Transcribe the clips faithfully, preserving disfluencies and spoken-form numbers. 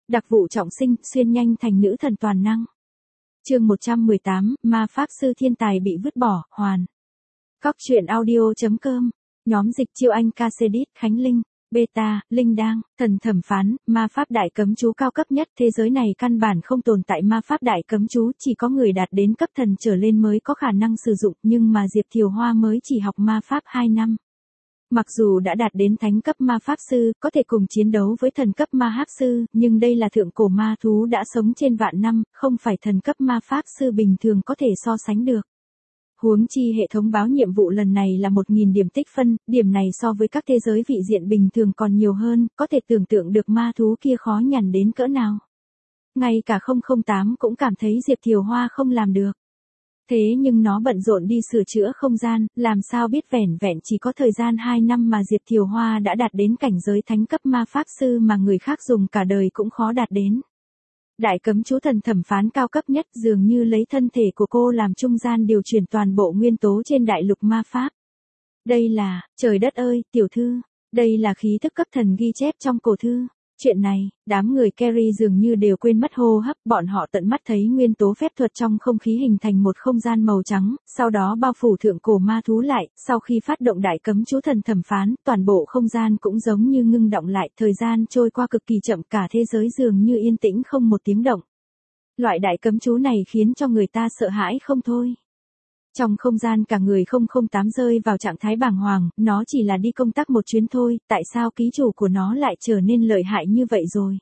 Đặc vụ trọng sinh, xuyên nhanh thành nữ thần toàn năng. Chương một trăm mười tám, ma pháp sư thiên tài bị vứt bỏ, hoàn. Cóc truyện audio chấm com, nhóm dịch chiêu anh Casedit, Khánh Linh, Beta, Linh Đang, thần thẩm phán, ma pháp đại cấm chú cao cấp nhất. Thế giới này căn bản không tồn tại ma pháp đại cấm chú, chỉ có người đạt đến cấp thần trở lên mới có khả năng sử dụng, nhưng mà Diệp Thiều Hoa mới chỉ học ma pháp hai năm. Mặc dù đã đạt đến thánh cấp ma pháp sư, có thể cùng chiến đấu với thần cấp ma pháp sư, nhưng đây là thượng cổ ma thú đã sống trên vạn năm, không phải thần cấp ma pháp sư bình thường có thể so sánh được. Huống chi hệ thống báo nhiệm vụ lần này là một nghìn điểm tích phân, điểm này so với các thế giới vị diện bình thường còn nhiều hơn, có thể tưởng tượng được ma thú kia khó nhằn đến cỡ nào. Ngay cả không không tám cũng cảm thấy Diệp Thiều Hoa không làm được. Thế nhưng nó bận rộn đi sửa chữa không gian, làm sao biết vẻn vẹn chỉ có thời gian hai năm mà Diệp Thiều Hoa đã đạt đến cảnh giới thánh cấp ma pháp sư mà người khác dùng cả đời cũng khó đạt đến. Đại cấm chú thần thẩm phán cao cấp nhất dường như lấy thân thể của cô làm trung gian điều chuyển toàn bộ nguyên tố trên đại lục ma pháp. Đây là, trời đất ơi, tiểu thư, đây là khí thức cấp thần ghi chép trong cổ thư. Chuyện này, đám người Carrie dường như đều quên mất hô hấp, bọn họ tận mắt thấy nguyên tố phép thuật trong không khí hình thành một không gian màu trắng, sau đó bao phủ thượng cổ ma thú lại, sau khi phát động đại cấm chú thần thẩm phán, toàn bộ không gian cũng giống như ngưng động lại, thời gian trôi qua cực kỳ chậm, cả thế giới dường như yên tĩnh không một tiếng động. Loại đại cấm chú này khiến cho người ta sợ hãi không thôi. Trong không gian cả người không không tám rơi vào trạng thái bàng hoàng, nó chỉ là đi công tác một chuyến thôi, tại sao ký chủ của nó lại trở nên lợi hại như vậy rồi?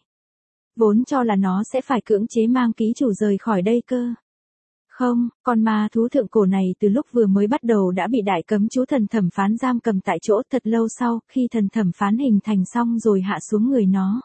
Vốn cho là nó sẽ phải cưỡng chế mang ký chủ rời khỏi đây cơ. Không, con ma thú thượng cổ này từ lúc vừa mới bắt đầu đã bị đại cấm chú thần thẩm phán giam cầm tại chỗ, thật lâu sau, khi thần thẩm phán hình thành xong rồi hạ xuống người nó.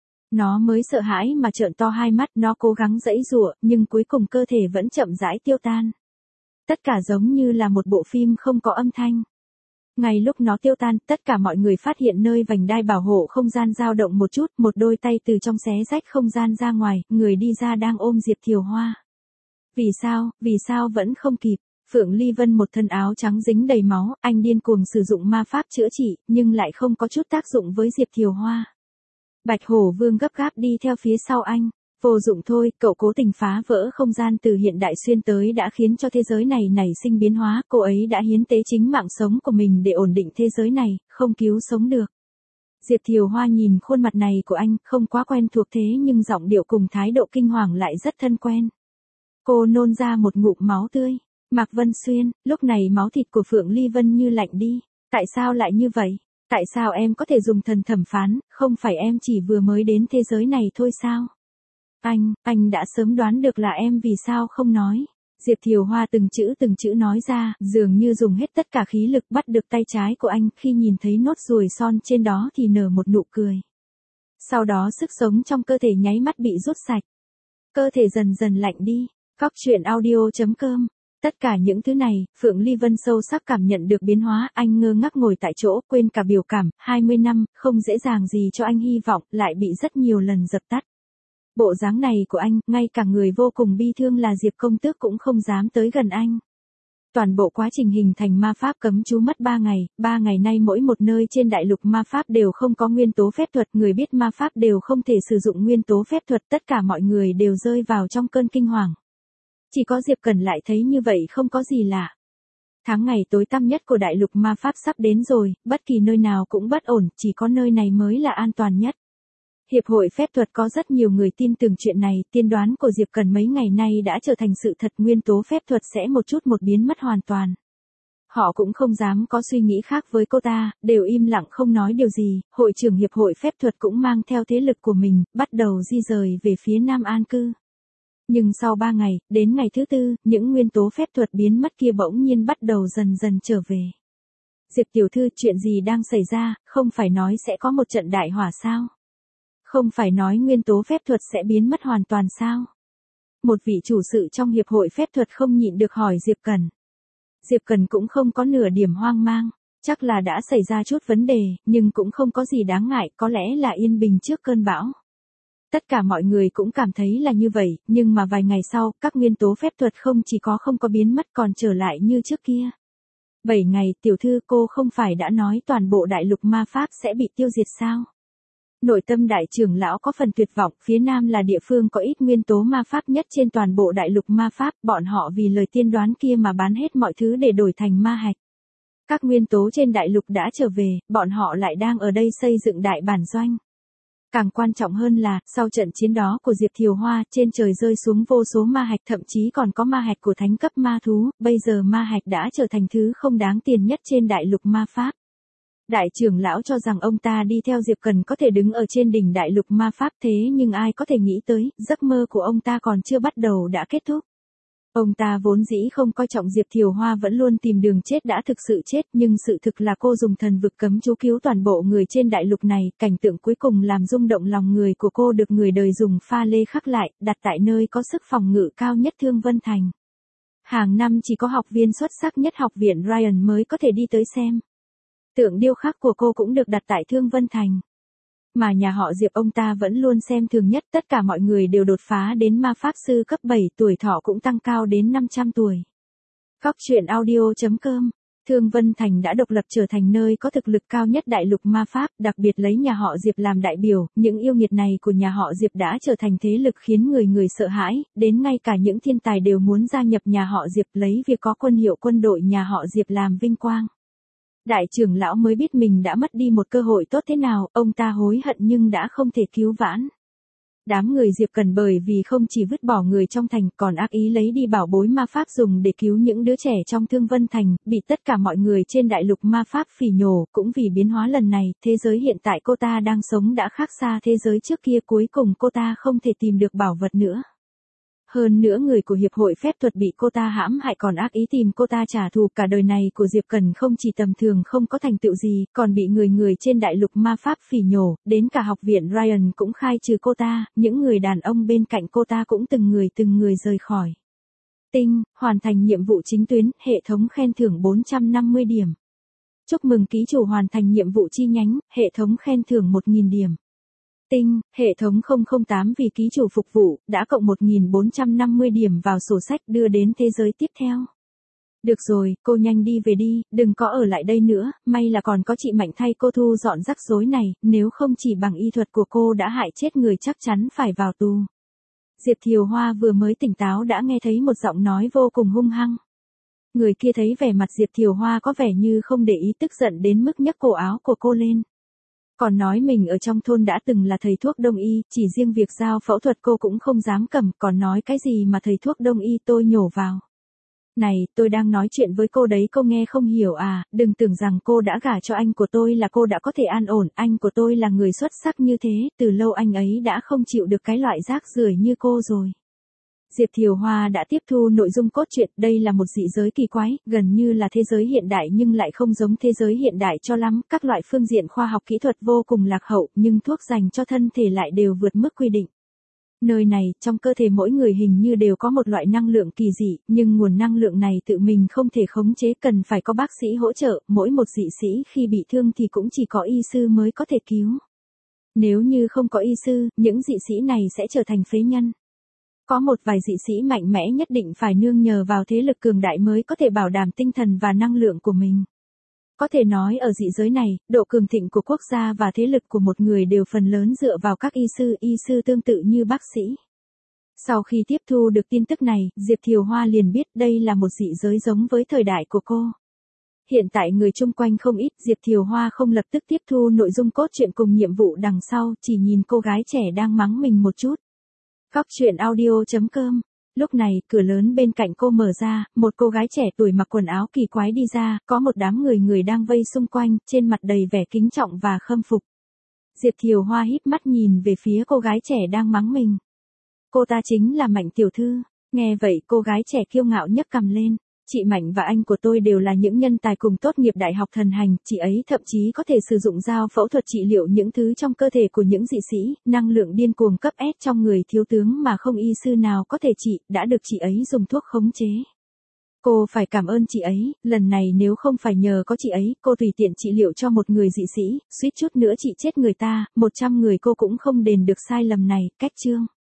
Nó mới sợ hãi mà trợn to hai mắt, nó cố gắng giãy giụa, nhưng cuối cùng cơ thể vẫn chậm rãi tiêu tan. Tất cả giống như là một bộ phim không có âm thanh. Ngay lúc nó tiêu tan, tất cả mọi người phát hiện nơi vành đai bảo hộ không gian dao động một chút, một đôi tay từ trong xé rách không gian ra ngoài, người đi ra đang ôm Diệp Thiều Hoa. Vì sao, vì sao vẫn không kịp? Phượng Ly Vân một thân áo trắng dính đầy máu, anh điên cuồng sử dụng ma pháp chữa trị, nhưng lại không có chút tác dụng với Diệp Thiều Hoa. Bạch Hổ Vương gấp gáp đi theo phía sau anh. Vô dụng thôi, cậu cố tình phá vỡ không gian từ hiện đại xuyên tới đã khiến cho thế giới này nảy sinh biến hóa, cô ấy đã hiến tế chính mạng sống của mình để ổn định thế giới này, không cứu sống được. Diệp Thiều Hoa nhìn khuôn mặt này của anh, không quá quen thuộc thế nhưng giọng điệu cùng thái độ kinh hoàng lại rất thân quen. Cô nôn ra một ngụm máu tươi. Mạc Vân Xuyên, lúc này máu thịt của Phượng Ly Vân như lạnh đi. Tại sao lại như vậy? Tại sao em có thể dùng thần thẩm phán, không phải em chỉ vừa mới đến thế giới này thôi sao? Anh, anh đã sớm đoán được là em vì sao không nói. Diệp Thiều Hoa từng chữ từng chữ nói ra, dường như dùng hết tất cả khí lực bắt được tay trái của anh, khi nhìn thấy nốt ruồi son trên đó thì nở một nụ cười. Sau đó sức sống trong cơ thể nháy mắt bị rút sạch. Cơ thể dần dần lạnh đi. Cóc truyện audio chấm com. Tất cả những thứ này, Phượng Ly Vân sâu sắc cảm nhận được biến hóa, anh ngơ ngác ngồi tại chỗ, quên cả biểu cảm, hai mươi năm, không dễ dàng gì cho anh hy vọng, lại bị rất nhiều lần dập tắt. Bộ dáng này của anh, ngay cả người vô cùng bi thương là Diệp Công Tước cũng không dám tới gần anh. Toàn bộ quá trình hình thành ma pháp cấm chú mất ba ngày, ba ngày nay mỗi một nơi trên đại lục ma pháp đều không có nguyên tố phép thuật, người biết ma pháp đều không thể sử dụng nguyên tố phép thuật, tất cả mọi người đều rơi vào trong cơn kinh hoàng. Chỉ có Diệp Cần lại thấy như vậy không có gì lạ. Tháng ngày tối tăm nhất của đại lục ma pháp sắp đến rồi, bất kỳ nơi nào cũng bất ổn, chỉ có nơi này mới là an toàn nhất. Hiệp hội phép thuật có rất nhiều người tin tưởng chuyện này, tiên đoán của Diệp Cần mấy ngày nay đã trở thành sự thật, nguyên tố phép thuật sẽ một chút một biến mất hoàn toàn. Họ cũng không dám có suy nghĩ khác với cô ta, đều im lặng không nói điều gì, hội trưởng hiệp hội phép thuật cũng mang theo thế lực của mình, bắt đầu di rời về phía Nam An Cư. Nhưng sau ba ngày, đến ngày thứ tư, những nguyên tố phép thuật biến mất kia bỗng nhiên bắt đầu dần dần trở về. Diệp tiểu thư, chuyện gì đang xảy ra, không phải nói sẽ có một trận đại hỏa sao? Không phải nói nguyên tố phép thuật sẽ biến mất hoàn toàn sao? Một vị chủ sự trong hiệp hội phép thuật không nhịn được hỏi Diệp Cần. Diệp Cần cũng không có nửa điểm hoang mang, chắc là đã xảy ra chút vấn đề, nhưng cũng không có gì đáng ngại, có lẽ là yên bình trước cơn bão. Tất cả mọi người cũng cảm thấy là như vậy, nhưng mà vài ngày sau, các nguyên tố phép thuật không chỉ có không có biến mất còn trở lại như trước kia. Bảy ngày, tiểu thư, cô không phải đã nói toàn bộ đại lục ma pháp sẽ bị tiêu diệt sao? Nội tâm đại trưởng lão có phần tuyệt vọng, phía Nam là địa phương có ít nguyên tố ma pháp nhất trên toàn bộ đại lục ma pháp, bọn họ vì lời tiên đoán kia mà bán hết mọi thứ để đổi thành ma hạch. Các nguyên tố trên đại lục đã trở về, bọn họ lại đang ở đây xây dựng đại bản doanh. Càng quan trọng hơn là, sau trận chiến đó của Diệp Thiều Hoa, trên trời rơi xuống vô số ma hạch, thậm chí còn có ma hạch của thánh cấp ma thú, bây giờ ma hạch đã trở thành thứ không đáng tiền nhất trên đại lục ma pháp. Đại trưởng lão cho rằng ông ta đi theo Diệp Cần có thể đứng ở trên đỉnh đại lục ma pháp, thế nhưng ai có thể nghĩ tới, giấc mơ của ông ta còn chưa bắt đầu đã kết thúc. Ông ta vốn dĩ không coi trọng Diệp Thiều Hoa vẫn luôn tìm đường chết đã thực sự chết, nhưng sự thực là cô dùng thần vực cấm chú cứu toàn bộ người trên đại lục này, cảnh tượng cuối cùng làm rung động lòng người của cô được người đời dùng pha lê khắc lại, đặt tại nơi có sức phòng ngự cao nhất Thương Vân Thành. Hàng năm chỉ có học viên xuất sắc nhất học viện Ryan mới có thể đi tới xem. Tượng điêu khắc của cô cũng được đặt tại Thương Vân Thành. Mà nhà họ Diệp ông ta vẫn luôn xem thường nhất, tất cả mọi người đều đột phá đến ma pháp sư cấp bảy, tuổi thọ cũng tăng cao đến năm trăm tuổi. Góc truyện audio chấm com. Thương Vân Thành đã độc lập trở thành nơi có thực lực cao nhất đại lục ma pháp, đặc biệt lấy nhà họ Diệp làm đại biểu, những yêu nghiệt này của nhà họ Diệp đã trở thành thế lực khiến người người sợ hãi, đến ngay cả những thiên tài đều muốn gia nhập nhà họ Diệp, lấy việc có quân hiệu quân đội nhà họ Diệp làm vinh quang. Đại trưởng lão mới biết mình đã mất đi một cơ hội tốt thế nào, ông ta hối hận nhưng đã không thể cứu vãn. Đám người Diệp Cần bởi vì không chỉ vứt bỏ người trong thành còn ác ý lấy đi bảo bối ma pháp dùng để cứu những đứa trẻ trong Thương Vân Thành, bị tất cả mọi người trên đại lục ma pháp phỉ nhổ, cũng vì biến hóa lần này, thế giới hiện tại cô ta đang sống đã khác xa thế giới trước kia, cuối cùng cô ta không thể tìm được bảo vật nữa. Hơn nữa người của hiệp hội phép thuật bị cô ta hãm hại còn ác ý tìm cô ta trả thù, cả đời này của Diệp Cần không chỉ tầm thường không có thành tựu gì, còn bị người người trên đại lục ma pháp phỉ nhổ, đến cả học viện Ryan cũng khai trừ cô ta, những người đàn ông bên cạnh cô ta cũng từng người từng người rời khỏi. Tinh, hoàn thành nhiệm vụ chính tuyến, hệ thống khen thưởng bốn trăm năm mươi điểm. Chúc mừng ký chủ hoàn thành nhiệm vụ chi nhánh, hệ thống khen thưởng một nghìn điểm. Tinh, hệ thống không không tám vì ký chủ phục vụ, đã cộng một nghìn bốn trăm năm mươi điểm vào sổ sách đưa đến thế giới tiếp theo. Được rồi, cô nhanh đi về đi, đừng có ở lại đây nữa, may là còn có chị Mạnh thay cô thu dọn rắc rối này, nếu không chỉ bằng y thuật của cô đã hại chết người chắc chắn phải vào tù. Diệp Thiều Hoa vừa mới tỉnh táo đã nghe thấy một giọng nói vô cùng hung hăng. Người kia thấy vẻ mặt Diệp Thiều Hoa có vẻ như không để ý, tức giận đến mức nhấc cổ áo của cô lên. Còn nói mình ở trong thôn đã từng là thầy thuốc đông y, chỉ riêng việc giao phẫu thuật cô cũng không dám cầm, còn nói cái gì mà thầy thuốc đông y, tôi nhổ vào. Này, tôi đang nói chuyện với cô đấy, cô nghe không hiểu à, đừng tưởng rằng cô đã gả cho anh của tôi là cô đã có thể an ổn, anh của tôi là người xuất sắc như thế, từ lâu anh ấy đã không chịu được cái loại rác rưởi như cô rồi. Diệp Thiều Hoa đã tiếp thu nội dung cốt truyện, đây là một dị giới kỳ quái, gần như là thế giới hiện đại nhưng lại không giống thế giới hiện đại cho lắm, các loại phương diện khoa học kỹ thuật vô cùng lạc hậu, nhưng thuốc dành cho thân thể lại đều vượt mức quy định. Nơi này, trong cơ thể mỗi người hình như đều có một loại năng lượng kỳ dị, nhưng nguồn năng lượng này tự mình không thể khống chế, cần phải có bác sĩ hỗ trợ, mỗi một dị sĩ khi bị thương thì cũng chỉ có y sư mới có thể cứu. Nếu như không có y sư, những dị sĩ này sẽ trở thành phế nhân. Có một vài dị sĩ mạnh mẽ nhất định phải nương nhờ vào thế lực cường đại mới có thể bảo đảm tinh thần và năng lượng của mình. Có thể nói ở dị giới này, độ cường thịnh của quốc gia và thế lực của một người đều phần lớn dựa vào các y sư, y sư tương tự như bác sĩ. Sau khi tiếp thu được tin tức này, Diệp Thiều Hoa liền biết đây là một dị giới giống với thời đại của cô. Hiện tại người chung quanh không ít, Diệp Thiều Hoa không lập tức tiếp thu nội dung cốt truyện cùng nhiệm vụ đằng sau, chỉ nhìn cô gái trẻ đang mắng mình một chút. Góc truyện audio chấm com. Lúc này, cửa lớn bên cạnh cô mở ra, một cô gái trẻ tuổi mặc quần áo kỳ quái đi ra, có một đám người người đang vây xung quanh, trên mặt đầy vẻ kính trọng và khâm phục. Diệp Thiều Hoa híp mắt nhìn về phía cô gái trẻ đang mắng mình. Cô ta chính là Mạnh tiểu thư. Nghe vậy cô gái trẻ kiêu ngạo nhấc cằm lên. Chị Mạnh và anh của tôi đều là những nhân tài cùng tốt nghiệp đại học thần hành, chị ấy thậm chí có thể sử dụng dao phẫu thuật trị liệu những thứ trong cơ thể của những dị sĩ, năng lượng điên cuồng cấp S trong người thiếu tướng mà không y sư nào có thể trị, đã được chị ấy dùng thuốc khống chế. Cô phải cảm ơn chị ấy, lần này nếu không phải nhờ có chị ấy, cô tùy tiện trị liệu cho một người dị sĩ, suýt chút nữa chị chết người ta, một trăm người cô cũng không đền được sai lầm này, cách chương.